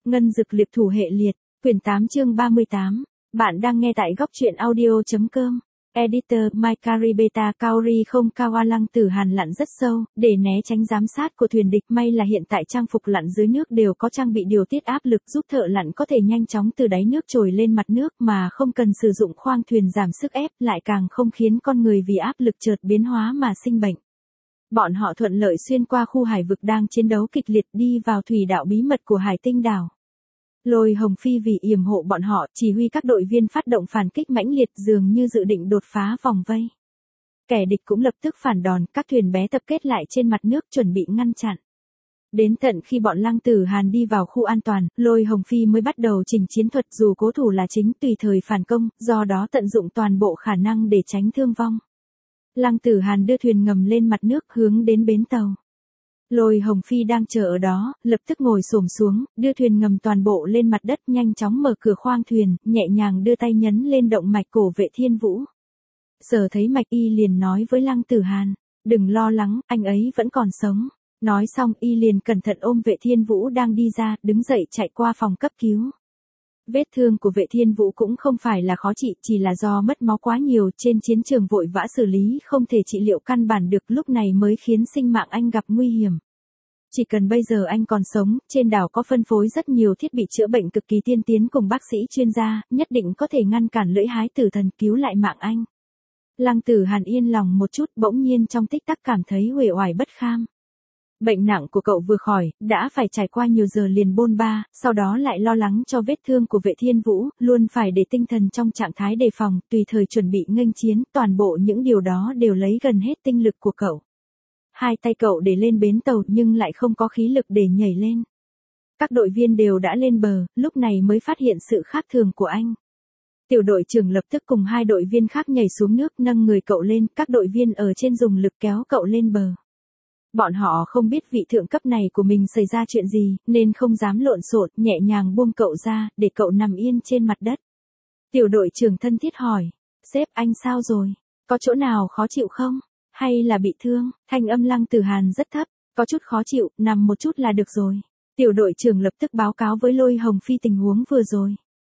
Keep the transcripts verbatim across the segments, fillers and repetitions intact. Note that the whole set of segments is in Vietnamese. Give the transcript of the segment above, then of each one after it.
Ngân Dực Liệp Thủ Hệ Liệt, quyển tám chương ba mươi tám. Bạn đang nghe tại góc truyện audio.com. Editor Maikari Beta Kaori không Kawa. Lăng Tử Hàn lặn rất sâu, để né tránh giám sát của thuyền địch. May là hiện tại trang phục lặn dưới nước đều có trang bị điều tiết áp lực giúp thợ lặn có thể nhanh chóng từ đáy nước trồi lên mặt nước mà không cần sử dụng khoang thuyền giảm sức ép, lại càng không khiến con người vì áp lực chợt biến hóa mà sinh bệnh. Bọn họ thuận lợi xuyên qua khu hải vực đang chiến đấu kịch liệt đi vào thủy đạo bí mật của Hải Tinh đảo. Lôi Hồng Phi vì yểm hộ bọn họ, chỉ huy các đội viên phát động phản kích mãnh liệt, dường như dự định đột phá vòng vây. Kẻ địch cũng lập tức phản đòn, các thuyền bé tập kết lại trên mặt nước chuẩn bị ngăn chặn. Đến tận khi bọn Lăng Tử Hàn đi vào khu an toàn, Lôi Hồng Phi mới bắt đầu trình chiến thuật, dù cố thủ là chính, tùy thời phản công, do đó tận dụng toàn bộ khả năng để tránh thương vong. Lăng Tử Hàn đưa thuyền ngầm lên mặt nước hướng đến bến tàu. Lôi Hồng Phi đang chờ ở đó, lập tức ngồi xổm xuống, đưa thuyền ngầm toàn bộ lên mặt đất, nhanh chóng mở cửa khoang thuyền, nhẹ nhàng đưa tay nhấn lên động mạch cổ Vệ Thiên Vũ. Giờ thấy mạch y liền nói với Lăng Tử Hàn, đừng lo lắng, anh ấy vẫn còn sống. Nói xong y liền cẩn thận ôm Vệ Thiên Vũ đang đi ra, đứng dậy chạy qua phòng cấp cứu. Vết thương của Vệ Thiên Vũ cũng không phải là khó trị, chỉ là do mất máu quá nhiều, trên chiến trường vội vã xử lý không thể trị liệu căn bản được, lúc này mới khiến sinh mạng anh gặp nguy hiểm. Chỉ cần bây giờ anh còn sống, trên đảo có phân phối rất nhiều thiết bị chữa bệnh cực kỳ tiên tiến cùng bác sĩ chuyên gia, nhất định có thể ngăn cản lưỡi hái tử thần, cứu lại mạng anh. Lăng Tử Hàn yên lòng một chút, bỗng nhiên trong tích tắc cảm thấy uể oải bất kham. Bệnh nặng của cậu vừa khỏi, đã phải trải qua nhiều giờ liền bôn ba, sau đó lại lo lắng cho vết thương của Vệ Thiên Vũ, luôn phải để tinh thần trong trạng thái đề phòng, tùy thời chuẩn bị nghênh chiến, toàn bộ những điều đó đều lấy gần hết tinh lực của cậu. Hai tay cậu để lên bến tàu nhưng lại không có khí lực để nhảy lên. Các đội viên đều đã lên bờ, lúc này mới phát hiện sự khác thường của anh. Tiểu đội trưởng lập tức cùng hai đội viên khác nhảy xuống nước, nâng người cậu lên, các đội viên ở trên dùng lực kéo cậu lên bờ. Bọn họ không biết vị thượng cấp này của mình xảy ra chuyện gì, nên không dám lộn xộn, nhẹ nhàng buông cậu ra, để cậu nằm yên trên mặt đất. Tiểu đội trưởng thân thiết hỏi, sếp anh sao rồi? Có chỗ nào khó chịu không? Hay là bị thương? Thanh âm Lăng Tử Hàn rất thấp, có chút khó chịu, nằm một chút là được rồi. Tiểu đội trưởng lập tức báo cáo với Lôi Hồng Phi tình huống vừa rồi.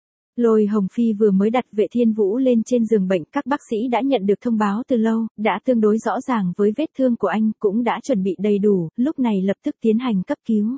Lôi Hồng Phi vừa mới đặt Vệ Thiên Vũ lên trên giường bệnh, các bác sĩ đã nhận được thông báo từ lâu, đã tương đối rõ ràng với vết thương của anh, cũng đã chuẩn bị đầy đủ, lúc này lập tức tiến hành cấp cứu.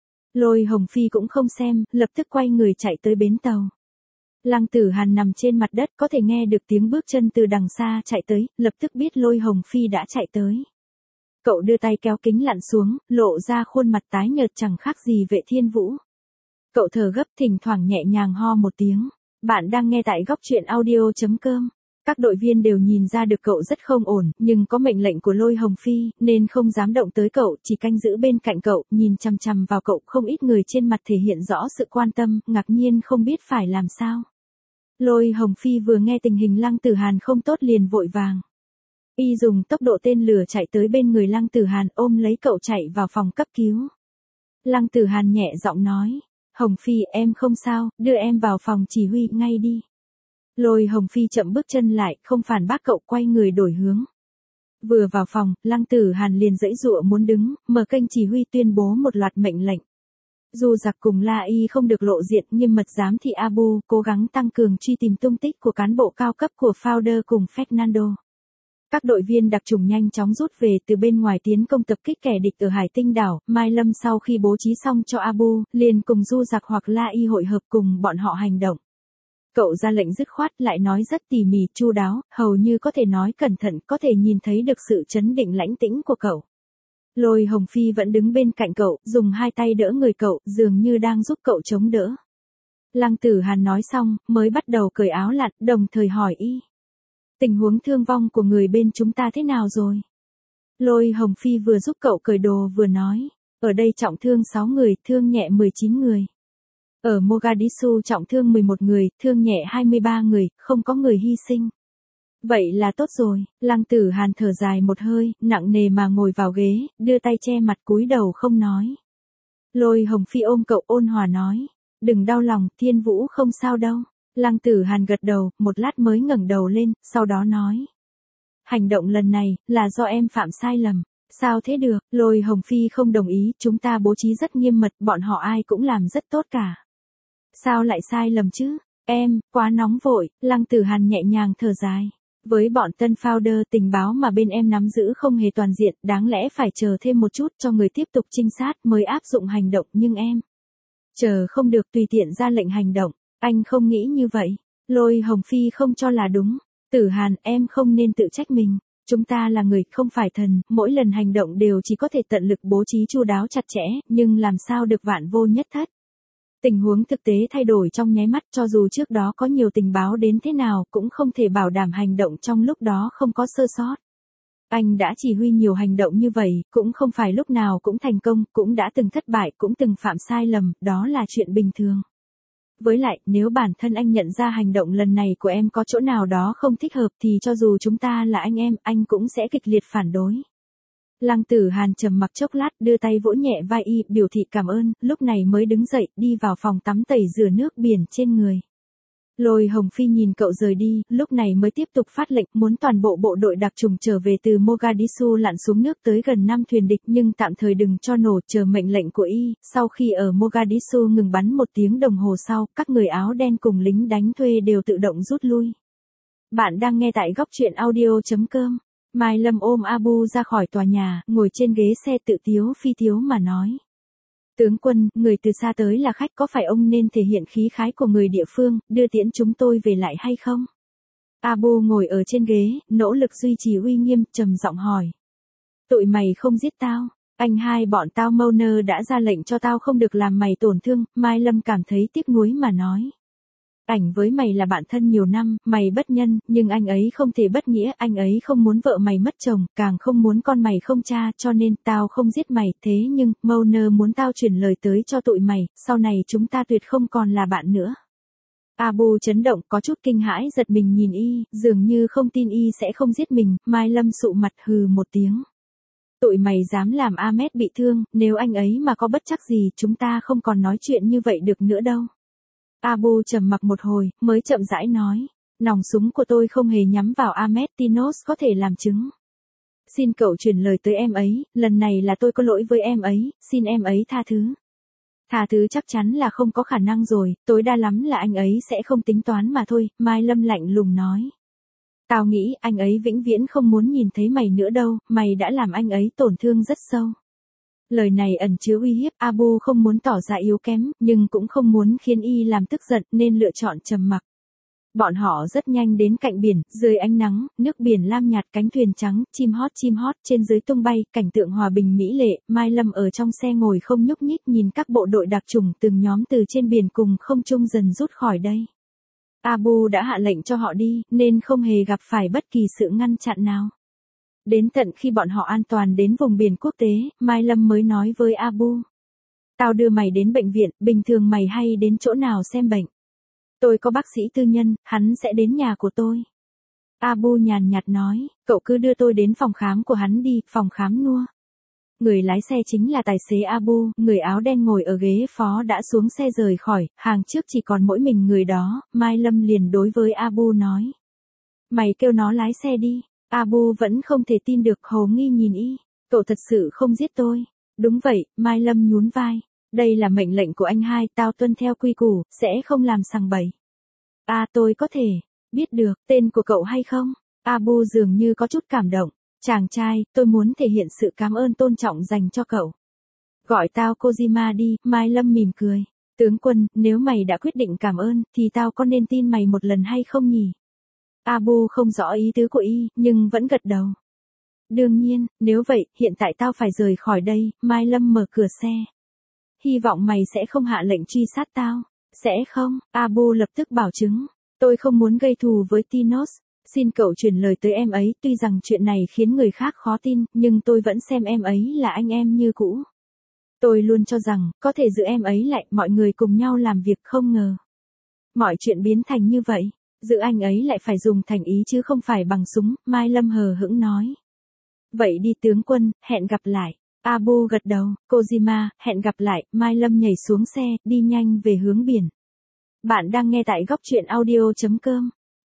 Lôi Hồng Phi cũng không xem, lập tức quay người chạy tới bến tàu. Lăng Tử Hàn nằm trên mặt đất, có thể nghe được tiếng bước chân từ đằng xa chạy tới, lập tức biết Lôi Hồng Phi đã chạy tới. Cậu đưa tay kéo kính lặn xuống, lộ ra khuôn mặt tái nhợt chẳng khác gì Vệ Thiên Vũ. Cậu thở gấp, thỉnh thoảng nhẹ nhàng ho một tiếng. Bạn đang nghe tại góc truyện audio.com. Các đội viên đều nhìn ra được cậu rất không ổn, nhưng có mệnh lệnh của Lôi Hồng Phi, nên không dám động tới cậu, chỉ canh giữ bên cạnh cậu, nhìn chằm chằm vào cậu. Không ít người trên mặt thể hiện rõ sự quan tâm, ngạc nhiên không biết phải làm sao. Lôi Hồng Phi vừa nghe tình hình Lăng Tử Hàn không tốt liền vội vàng. Y dùng tốc độ tên lửa chạy tới bên người Lăng Tử Hàn, ôm lấy cậu chạy vào phòng cấp cứu. Lăng Tử Hàn nhẹ giọng nói, Hồng Phi em không sao, đưa em vào phòng chỉ huy ngay đi. Lôi Hồng Phi chậm bước chân lại, không phản bác cậu, quay người đổi hướng. Vừa vào phòng, Lăng Tử Hàn liền giãy giụa muốn đứng, mở kênh chỉ huy tuyên bố một loạt mệnh lệnh. Du Giặc cùng La Y không được lộ diện, nghiêm mật giám thị Abu, cố gắng tăng cường truy tìm tung tích của cán bộ cao cấp của Founder cùng Fernando. Các đội viên đặc chủng nhanh chóng rút về từ bên ngoài tiến công tập kích kẻ địch ở Hải Tinh đảo. Mai Lâm sau khi bố trí xong cho Abu, liền cùng Du Giặc hoặc La Y hội hợp cùng bọn họ hành động. Cậu ra lệnh dứt khoát, lại nói rất tỉ mỉ, chu đáo, hầu như có thể nói cẩn thận, có thể nhìn thấy được sự trấn định lãnh tĩnh của cậu. Lôi Hồng Phi vẫn đứng bên cạnh cậu, dùng hai tay đỡ người cậu, dường như đang giúp cậu chống đỡ. Lăng Tử Hàn nói xong, mới bắt đầu cởi áo lặn, đồng thời hỏi y. Tình huống thương vong của người bên chúng ta thế nào rồi? Lôi Hồng Phi vừa giúp cậu cởi đồ vừa nói, ở đây trọng thương sáu người, thương nhẹ mười chín người. Ở Mogadishu trọng thương mười một người, thương nhẹ hai mươi ba người, không có người hy sinh. Vậy là tốt rồi. Lăng Tử Hàn thở dài một hơi, nặng nề mà ngồi vào ghế, đưa tay che mặt cúi đầu không nói. Lôi Hồng Phi ôm cậu ôn hòa nói, đừng đau lòng, Thiên Vũ không sao đâu. Lăng Tử Hàn gật đầu, một lát mới ngẩng đầu lên, sau đó nói. Hành động lần này, là do em phạm sai lầm. Sao thế được, Lôi Hồng Phi không đồng ý, chúng ta bố trí rất nghiêm mật, bọn họ ai cũng làm rất tốt cả. Sao lại sai lầm chứ? Em, quá nóng vội, Lăng Tử Hàn nhẹ nhàng thở dài. Với bọn tân founder tình báo mà bên em nắm giữ không hề toàn diện, đáng lẽ phải chờ thêm một chút cho người tiếp tục trinh sát mới áp dụng hành động, nhưng em chờ không được tùy tiện ra lệnh hành động. Anh không nghĩ như vậy. Lôi Hồng Phi không cho là đúng. Tử Hàn, em không nên tự trách mình. Chúng ta là người, không phải thần, mỗi lần hành động đều chỉ có thể tận lực bố trí chu đáo chặt chẽ, nhưng làm sao được vạn vô nhất thất. Tình huống thực tế thay đổi trong nháy mắt, cho dù trước đó có nhiều tình báo đến thế nào cũng không thể bảo đảm hành động trong lúc đó không có sơ sót. Anh đã chỉ huy nhiều hành động như vậy, cũng không phải lúc nào cũng thành công, cũng đã từng thất bại, cũng từng phạm sai lầm, đó là chuyện bình thường. Với lại, nếu bản thân anh nhận ra hành động lần này của em có chỗ nào đó không thích hợp thì cho dù chúng ta là anh em, anh cũng sẽ kịch liệt phản đối. Lăng Tử Hàn trầm mặc chốc lát, đưa tay vỗ nhẹ vai y, biểu thị cảm ơn, lúc này mới đứng dậy, đi vào phòng tắm tẩy rửa nước biển trên người. Lôi Hồng Phi nhìn cậu rời đi, lúc này mới tiếp tục phát lệnh, muốn toàn bộ bộ đội đặc trùng trở về từ Mogadishu lặn xuống nước tới gần năm thuyền địch, nhưng tạm thời đừng cho nổ, chờ mệnh lệnh của y. Sau khi ở Mogadishu ngừng bắn một tiếng đồng hồ sau, các người áo đen cùng lính đánh thuê đều tự động rút lui. Bạn đang nghe tại góc truyện audio chấm com. Mai Lâm ôm Abu ra khỏi tòa nhà, ngồi trên ghế xe tự tiếu phi tiếu mà nói. Tướng quân, người từ xa tới là khách, có phải ông nên thể hiện khí khái của người địa phương, đưa tiễn chúng tôi về lại hay không? Abu ngồi ở trên ghế, nỗ lực duy trì uy nghiêm, trầm giọng hỏi. Tụi mày không giết tao, anh hai bọn tao Mauner đã ra lệnh cho tao không được làm mày tổn thương, Mai Lâm cảm thấy tiếc nuối mà nói. Ảnh với mày là bạn thân nhiều năm, mày bất nhân, nhưng anh ấy không thể bất nghĩa, anh ấy không muốn vợ mày mất chồng, càng không muốn con mày không cha, cho nên tao không giết mày, thế nhưng, Mauner muốn tao truyền lời tới cho tụi mày, sau này chúng ta tuyệt không còn là bạn nữa. Abu chấn động, có chút kinh hãi giật mình nhìn y, dường như không tin y sẽ không giết mình, Mai Lâm sụ mặt hừ một tiếng. Tụi mày dám làm Ahmed bị thương, nếu anh ấy mà có bất trắc gì, chúng ta không còn nói chuyện như vậy được nữa đâu. Abu trầm mặc một hồi, mới chậm rãi nói, nòng súng của tôi không hề nhắm vào Ahmed, Tinos có thể làm chứng. Xin cậu truyền lời tới em ấy, lần này là tôi có lỗi với em ấy, xin em ấy tha thứ. Tha thứ chắc chắn là không có khả năng rồi, tối đa lắm là anh ấy sẽ không tính toán mà thôi, Mai Lâm lạnh lùng nói. Tao nghĩ anh ấy vĩnh viễn không muốn nhìn thấy mày nữa đâu, mày đã làm anh ấy tổn thương rất sâu. Lời này ẩn chứa uy hiếp, Abu không muốn tỏ ra yếu kém, nhưng cũng không muốn khiến y làm tức giận nên lựa chọn trầm mặc. Bọn họ rất nhanh đến cạnh biển, dưới ánh nắng, nước biển lam nhạt, cánh thuyền trắng, chim hót chim hót trên dưới tung bay, cảnh tượng hòa bình mỹ lệ. Mai Lâm ở trong xe ngồi không nhúc nhích nhìn các bộ đội đặc chủng từng nhóm từ trên biển cùng không trung dần rút khỏi đây. Abu đã hạ lệnh cho họ đi, nên không hề gặp phải bất kỳ sự ngăn chặn nào. Đến tận khi bọn họ an toàn đến vùng biển quốc tế, Mai Lâm mới nói với Abu. Tao đưa mày đến bệnh viện, bình thường mày hay đến chỗ nào xem bệnh? Tôi có bác sĩ tư nhân, hắn sẽ đến nhà của tôi. Abu nhàn nhạt nói, cậu cứ đưa tôi đến phòng khám của hắn đi, phòng khám Nua. Người lái xe chính là tài xế Abu, người áo đen ngồi ở ghế phó đã xuống xe rời khỏi, hàng trước chỉ còn mỗi mình người đó, Mai Lâm liền đối với Abu nói. Mày kêu nó lái xe đi. Abu vẫn không thể tin được, hồ nghi nhìn y. Cậu thật sự không giết tôi. Đúng vậy, Mai Lâm nhún vai. Đây là mệnh lệnh của anh hai, tao tuân theo quy củ, sẽ không làm sằng bậy. À tôi có thể biết được tên của cậu hay không? Abu dường như có chút cảm động. Chàng trai, tôi muốn thể hiện sự cảm ơn tôn trọng dành cho cậu. Gọi tao Kojima đi, Mai Lâm mỉm cười. Tướng quân, nếu mày đã quyết định cảm ơn, thì tao có nên tin mày một lần hay không nhỉ? Abu không rõ ý tứ của y, nhưng vẫn gật đầu. Đương nhiên, nếu vậy, hiện tại tao phải rời khỏi đây, Mai Lâm mở cửa xe. Hy vọng mày sẽ không hạ lệnh truy sát tao. Sẽ không, Abu lập tức bảo chứng. Tôi không muốn gây thù với Tinos. Xin cậu truyền lời tới em ấy, tuy rằng chuyện này khiến người khác khó tin, nhưng tôi vẫn xem em ấy là anh em như cũ. Tôi luôn cho rằng, có thể giữ em ấy lại, mọi người cùng nhau làm việc, không ngờ. Mọi chuyện biến thành như vậy. Giữ anh ấy lại phải dùng thành ý chứ không phải bằng súng, Mai Lâm hờ hững nói. Vậy đi tướng quân, hẹn gặp lại. Abu gật đầu, Kojima, hẹn gặp lại, Mai Lâm nhảy xuống xe, đi nhanh về hướng biển. Bạn đang nghe tại góc truyện audio chấm com.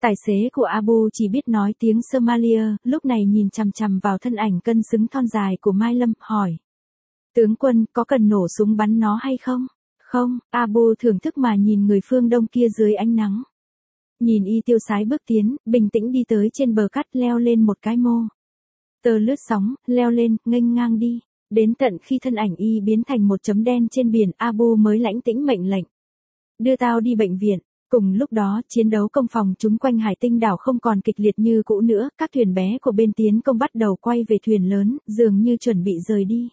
Tài xế của Abu chỉ biết nói tiếng Somalia, lúc này nhìn chằm chằm vào thân ảnh cân xứng thon dài của Mai Lâm, hỏi. Tướng quân, có cần nổ súng bắn nó hay không? Không, Abu thưởng thức mà nhìn người phương Đông kia dưới ánh nắng. Nhìn y tiêu sái bước tiến, bình tĩnh đi tới trên bờ cát, leo lên một cái mô tơ lướt sóng, leo lên, nghênh ngang đi. Đến tận khi thân ảnh y biến thành một chấm đen trên biển, Abu mới lãnh tĩnh mệnh lệnh. Đưa tao đi bệnh viện. Cùng lúc đó, chiến đấu công phòng chúng quanh Hải Tinh đảo không còn kịch liệt như cũ nữa, các thuyền bé của bên tiến công bắt đầu quay về thuyền lớn, dường như chuẩn bị rời đi.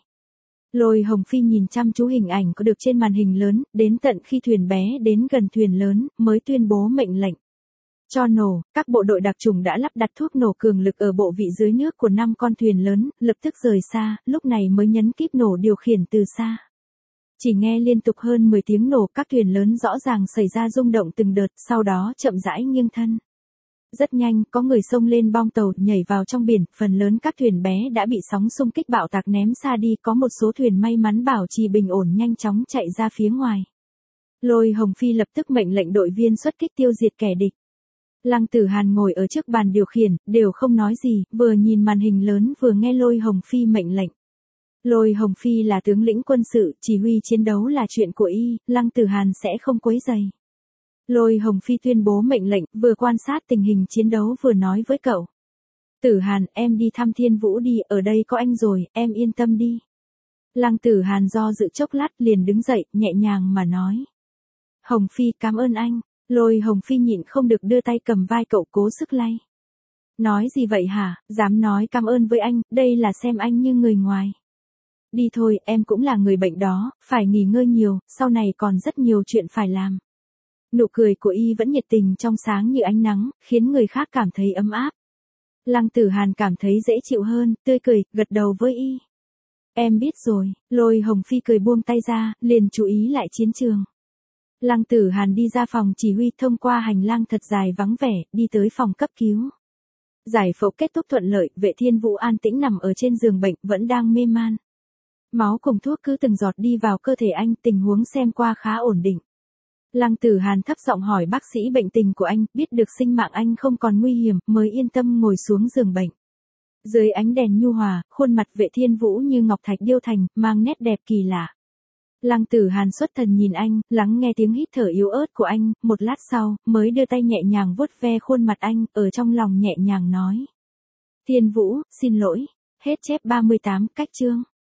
Lôi Hồng Phi nhìn chăm chú hình ảnh có được trên màn hình lớn, đến tận khi thuyền bé đến gần thuyền lớn, mới tuyên bố mệnh lệnh. Cho nổ, các bộ đội đặc chủng đã lắp đặt thuốc nổ cường lực ở bộ vị dưới nước của năm con thuyền lớn, lập tức rời xa, lúc này mới nhấn kíp nổ điều khiển từ xa. Chỉ nghe liên tục hơn mười tiếng nổ, các thuyền lớn rõ ràng xảy ra rung động từng đợt, sau đó chậm rãi nghiêng thân. Rất nhanh, có người xông lên bong tàu, nhảy vào trong biển, phần lớn các thuyền bé đã bị sóng xung kích bạo tạc ném xa đi, có một số thuyền may mắn bảo trì bình ổn nhanh chóng chạy ra phía ngoài. Lôi Hồng Phi lập tức mệnh lệnh đội viên xuất kích tiêu diệt kẻ địch. Lăng Tử Hàn ngồi ở trước bàn điều khiển, đều không nói gì, vừa nhìn màn hình lớn vừa nghe Lôi Hồng Phi mệnh lệnh. Lôi Hồng Phi là tướng lĩnh quân sự, chỉ huy chiến đấu là chuyện của y, Lăng Tử Hàn sẽ không quấy rầy. Lôi Hồng Phi tuyên bố mệnh lệnh, vừa quan sát tình hình chiến đấu vừa nói với cậu. Tử Hàn, em đi thăm Thiên Vũ đi, ở đây có anh rồi, em yên tâm đi. Lăng Tử Hàn do dự chốc lát liền đứng dậy, nhẹ nhàng mà nói. Hồng Phi, cảm ơn anh. Lôi Hồng Phi nhịn không được đưa tay cầm vai cậu cố sức lay. Nói gì vậy hả, dám nói cảm ơn với anh, đây là xem anh như người ngoài. Đi thôi, em cũng là người bệnh đó, phải nghỉ ngơi nhiều, sau này còn rất nhiều chuyện phải làm. Nụ cười của y vẫn nhiệt tình trong sáng như ánh nắng, khiến người khác cảm thấy ấm áp. Lăng Tử Hàn cảm thấy dễ chịu hơn, tươi cười, gật đầu với y. Em biết rồi, Lôi Hồng Phi cười buông tay ra, liền chú ý lại chiến trường. Lăng Tử Hàn đi ra phòng chỉ huy, thông qua hành lang thật dài vắng vẻ, đi tới phòng cấp cứu. Giải phẫu kết thúc thuận lợi, Vệ Thiên Vũ an tĩnh nằm ở trên giường bệnh, vẫn đang mê man. Máu cùng thuốc cứ từng giọt đi vào cơ thể anh, tình huống xem qua khá ổn định. Lăng Tử Hàn thấp giọng hỏi bác sĩ bệnh tình của anh, biết được sinh mạng anh không còn nguy hiểm, mới yên tâm ngồi xuống giường bệnh. Dưới ánh đèn nhu hòa, khuôn mặt Vệ Thiên Vũ như ngọc thạch điêu thành, mang nét đẹp kỳ lạ. Lăng Tử Hàn xuất thần nhìn anh, lắng nghe tiếng hít thở yếu ớt của anh, một lát sau, mới đưa tay nhẹ nhàng vuốt ve khuôn mặt anh, ở trong lòng nhẹ nhàng nói. Thiên Vũ, xin lỗi. Hết chép ba mươi tám, cách chương.